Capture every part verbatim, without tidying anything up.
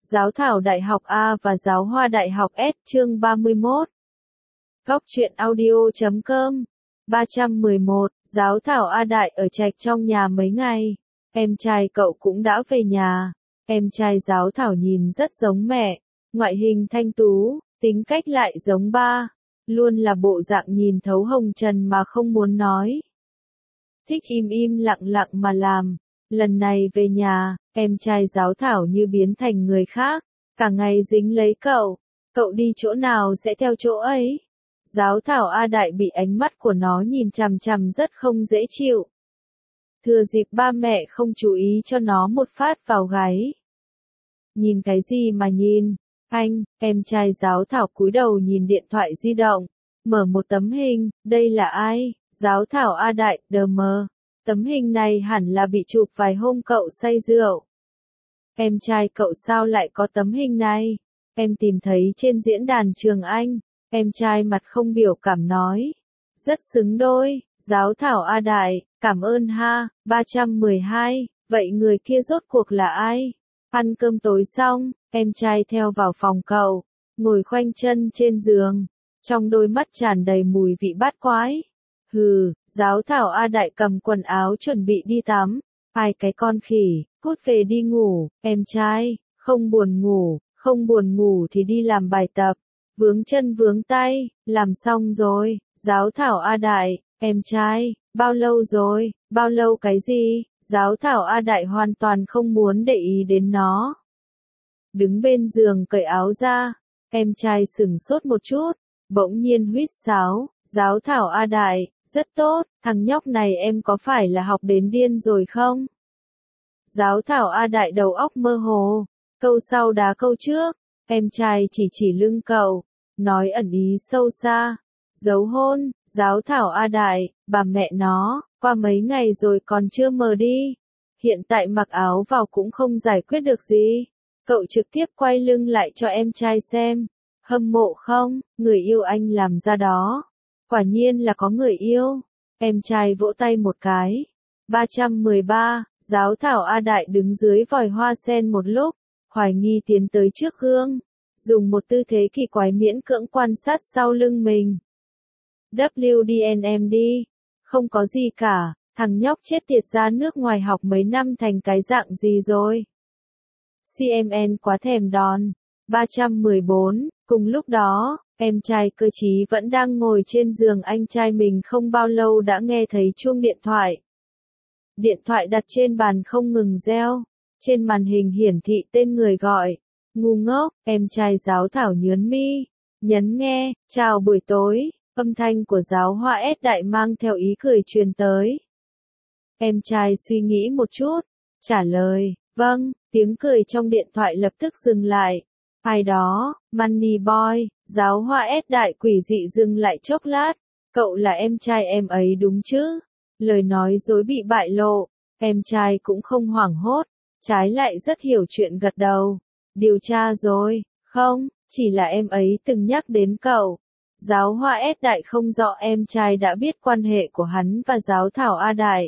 Giáo thảo Đại học A và Giáo hoa Đại học S chương ba mươi mốt. Góc truyện audio chấm com. ba trăm mười một, Giáo thảo A Đại ở trạch trong nhà mấy ngày. Em trai cậu cũng đã về nhà. Em trai Giáo thảo nhìn rất giống mẹ. Ngoại hình thanh tú, tính cách lại giống ba. Luôn là bộ dạng nhìn thấu hồng trần mà không muốn nói. Thích im im lặng lặng mà làm. Lần này về nhà, em trai Giáo thảo như biến thành người khác, cả ngày dính lấy cậu, cậu đi chỗ nào sẽ theo chỗ ấy. Giáo thảo A Đại bị ánh mắt của nó nhìn chằm chằm rất không dễ chịu. Thừa dịp ba mẹ không chú ý cho nó một phát vào gáy. Nhìn cái gì mà nhìn? Anh, em trai Giáo thảo cúi đầu nhìn điện thoại di động, mở một tấm hình, đây là ai? Giáo thảo A Đại, đờ mờ. Tấm hình này hẳn là bị chụp vài hôm cậu say rượu. Em trai cậu sao lại có tấm hình này? Em tìm thấy trên diễn đàn trường Anh. Em trai mặt không biểu cảm nói. Rất xứng đôi, Giáo thảo A Đại, cảm ơn ha. ba trăm mười hai, vậy người kia rốt cuộc là ai? Ăn cơm tối xong, em trai theo vào phòng cậu, ngồi khoanh chân trên giường, trong đôi mắt tràn đầy mùi vị bát quái. Hừ, Giáo thảo A Đại cầm quần áo chuẩn bị đi tắm. Hai cái con khỉ, cút về đi ngủ, em trai, không buồn ngủ, không buồn ngủ thì đi làm bài tập. Vướng chân vướng tay, làm xong rồi, Giáo thảo A Đại, em trai, bao lâu rồi, bao lâu cái gì? Giáo thảo A Đại hoàn toàn không muốn để ý đến nó. Đứng bên giường cởi áo ra, em trai sửng sốt một chút, bỗng nhiên huýt sáo, Giáo thảo A Đại, rất tốt, thằng nhóc này em có phải là học đến điên rồi không? Giáo thảo A Đại đầu óc mơ hồ, câu sau đá câu trước, em trai chỉ chỉ lưng cậu, nói ẩn ý sâu xa, giấu hôn. Giáo thảo A Đại, bà mẹ nó, qua mấy ngày rồi còn chưa mờ đi, hiện tại mặc áo vào cũng không giải quyết được gì. Cậu trực tiếp quay lưng lại cho em trai xem, hâm mộ không, người yêu anh làm ra đó. Quả nhiên là có người yêu. Em trai vỗ tay một cái. ba trăm mười ba, Giáo thảo A Đại đứng dưới vòi hoa sen một lúc, hoài nghi tiến tới trước gương, dùng một tư thế kỳ quái miễn cưỡng quan sát sau lưng mình. vê đê en em đi, không có gì cả, thằng nhóc chết tiệt ra nước ngoài học mấy năm thành cái dạng gì rồi. xê em en quá thèm đòn. ba trăm mười bốn, cùng lúc đó, em trai Cơ Chí vẫn đang ngồi trên giường anh trai mình không bao lâu đã nghe thấy chuông điện thoại. Điện thoại đặt trên bàn không ngừng reo, trên màn hình hiển thị tên người gọi. Ngu ngốc, em trai Giáo thảo nhướng mi, nhấn nghe, chào buổi tối, âm thanh của Giáo hoa S Đại mang theo ý cười truyền tới. Em trai suy nghĩ một chút, trả lời, vâng, tiếng cười trong điện thoại lập tức dừng lại. Ai đó, Money Boy, Giáo hoa S Đại quỷ dị dừng lại chốc lát, cậu là em trai em ấy đúng chứ? Lời nói dối bị bại lộ, em trai cũng không hoảng hốt, trái lại rất hiểu chuyện gật đầu. Điều tra rồi, không, chỉ là em ấy từng nhắc đến cậu. Giáo hoa S Đại không rõ em trai đã biết quan hệ của hắn và Giáo thảo A Đại.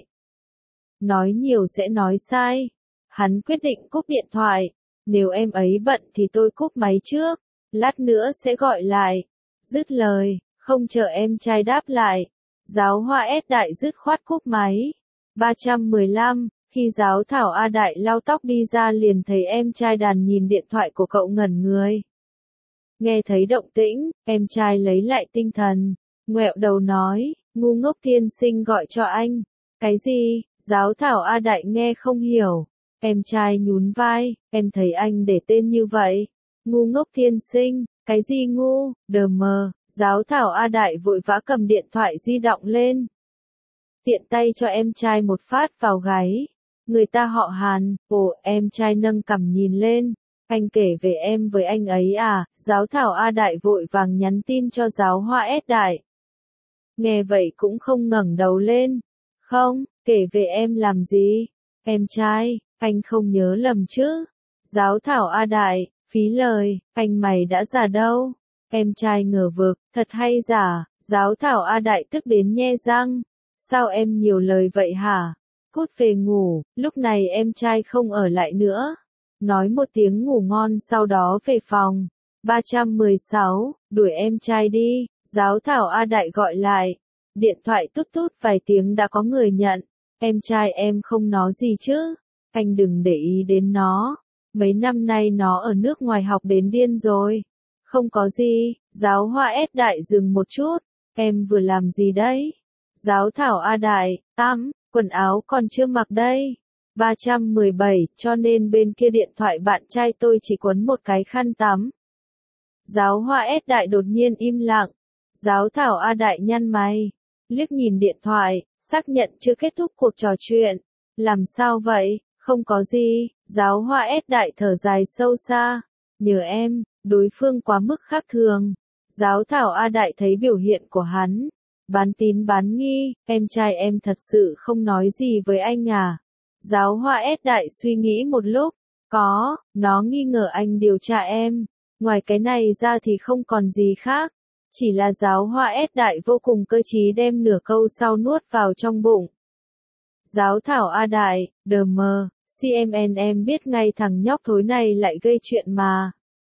Nói nhiều sẽ nói sai. Hắn quyết định cúp điện thoại. Nếu em ấy bận thì tôi cúp máy trước, lát nữa sẽ gọi lại. Dứt lời, không chờ em trai đáp lại. Giáo hoa S Đại dứt khoát cúp máy. ba trăm mười lăm, khi Giáo thảo A Đại lau tóc đi ra liền thấy em trai đàn nhìn điện thoại của cậu ngẩn người. Nghe thấy động tĩnh, em trai lấy lại tinh thần, ngoẹo đầu nói, ngu ngốc tiên sinh gọi cho anh. Cái gì? Giáo thảo A Đại nghe không hiểu. Em trai nhún vai, em thấy anh để tên như vậy. Ngu ngốc tiên sinh, cái gì ngu, đờ mờ. Giáo thảo A Đại vội vã cầm điện thoại di động lên. Tiện tay cho em trai một phát vào gáy. Người ta họ Hàn, ồ, em trai nâng cằm nhìn lên. Anh kể về em với anh ấy à? Giáo thảo A Đại vội vàng nhắn tin cho Giáo hoa S Đại. Nghe vậy cũng không ngẩng đầu lên. Không, kể về em làm gì? Em trai, anh không nhớ lầm chứ? Giáo thảo A Đại, phí lời, anh mày đã già đâu? Em trai ngờ vực, thật hay giả? Giáo thảo A Đại tức đến nhe răng. Sao em nhiều lời vậy hả? Cút về ngủ, lúc này em trai không ở lại nữa. nói một tiếng ngủ ngon sau đó về phòng. ba trăm mười sáu, đuổi em trai đi, Giáo thảo A Đại gọi lại. Điện thoại tút tút vài tiếng đã có người nhận. Em trai em không nói gì chứ, anh đừng để ý đến nó. Mấy năm nay nó ở nước ngoài học đến điên rồi. Không có gì, Giáo Hoa S Đại dừng một chút. Em vừa làm gì đấy? Giáo thảo A Đại, tắm, quần áo còn chưa mặc đây. ba trăm mười bảy, cho nên bên kia điện thoại bạn trai tôi chỉ quấn một cái khăn tắm. Giáo Hoa S Đại đột nhiên im lặng. Giáo thảo A Đại nhăn mày, liếc nhìn điện thoại, xác nhận chưa kết thúc cuộc trò chuyện. Làm sao vậy? Không có gì, Giáo Hoa S Đại thở dài sâu xa. Nhờ em, đối phương quá mức khác thường. Giáo thảo A Đại thấy biểu hiện của hắn. Bán tín bán nghi, em trai em thật sự không nói gì với anh à? Giáo Hoa S Đại suy nghĩ một lúc. Có, nó nghi ngờ anh điều tra em. Ngoài cái này ra thì không còn gì khác. Chỉ là Giáo Hoa S Đại vô cùng cơ trí đem nửa câu sau nuốt vào trong bụng. Giáo thảo A Đại, đờ mờ, xê em en em biết ngay thằng nhóc thối này lại gây chuyện mà.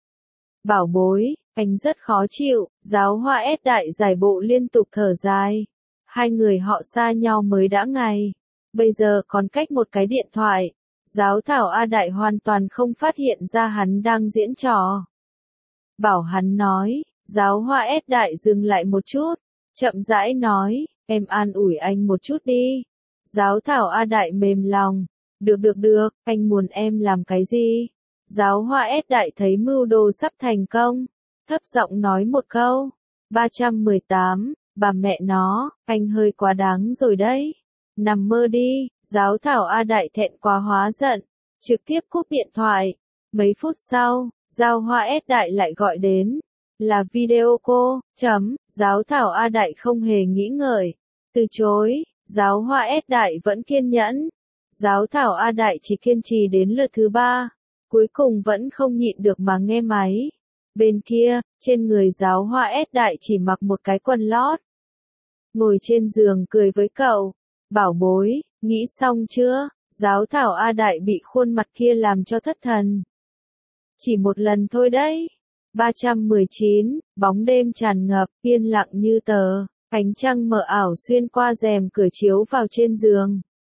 Bảo bối, anh rất khó chịu, Giáo Hoa S Đại giải bộ liên tục thở dài. Hai người họ xa nhau mới đã ngày. Bây giờ còn cách một cái điện thoại. Giáo thảo A Đại hoàn toàn không phát hiện ra hắn đang diễn trò. Bảo hắn nói, Giáo Hoa S Đại dừng lại một chút, chậm rãi nói, em an ủi anh một chút đi. Giáo thảo A Đại mềm lòng, được được được, anh muốn em làm cái gì? Giáo Hoa S Đại thấy mưu đồ sắp thành công, thấp giọng nói một câu. ba trăm mười tám, bà mẹ nó, anh hơi quá đáng rồi đấy. Nằm mơ đi, Giáo thảo A Đại thẹn quá hóa giận, trực tiếp cúp điện thoại. Mấy phút sau, Giáo Hoa S Đại lại gọi đến. Là video cô, chấm, Giáo thảo A Đại không hề nghĩ ngợi. Từ chối, Giáo Hoa S Đại vẫn kiên nhẫn. Giáo thảo A Đại chỉ kiên trì đến lượt thứ ba. Cuối cùng vẫn không nhịn được mà nghe máy. Bên kia, trên người Giáo Hoa S Đại chỉ mặc một cái quần lót. Ngồi trên giường cười với cậu. Bảo bối, nghĩ xong chưa? Giáo thảo A Đại bị khuôn mặt kia làm cho thất thần. Chỉ một lần thôi đấy. ba trăm mười chín, bóng đêm tràn ngập, yên lặng như tờ, ánh trăng mờ ảo xuyên qua rèm cửa chiếu vào trên giường.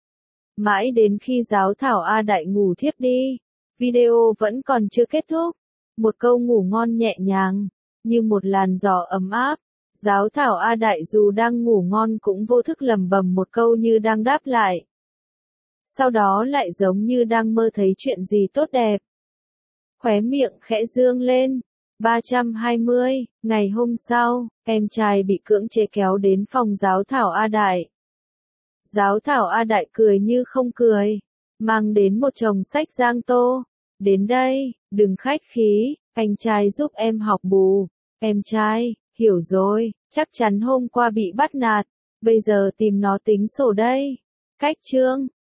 Mãi đến khi Giáo thảo A Đại ngủ thiếp đi, video vẫn còn chưa kết thúc. Một câu ngủ ngon nhẹ nhàng, như một làn gió ấm áp. Giáo thảo A Đại dù đang ngủ ngon cũng vô thức lẩm bẩm một câu như đang đáp lại. Sau đó lại giống như đang mơ thấy chuyện gì tốt đẹp. Khóe miệng khẽ dương lên. ba trăm hai mươi, ngày hôm sau, em trai bị cưỡng chế kéo đến phòng Giáo thảo A Đại. Giáo thảo A Đại cười như không cười, mang đến một chồng sách giang tô. Đến đây, đừng khách khí, anh trai giúp em học bù. Em trai, hiểu rồi, chắc chắn hôm qua bị bắt nạt, bây giờ tìm nó tính sổ đây. Cách chương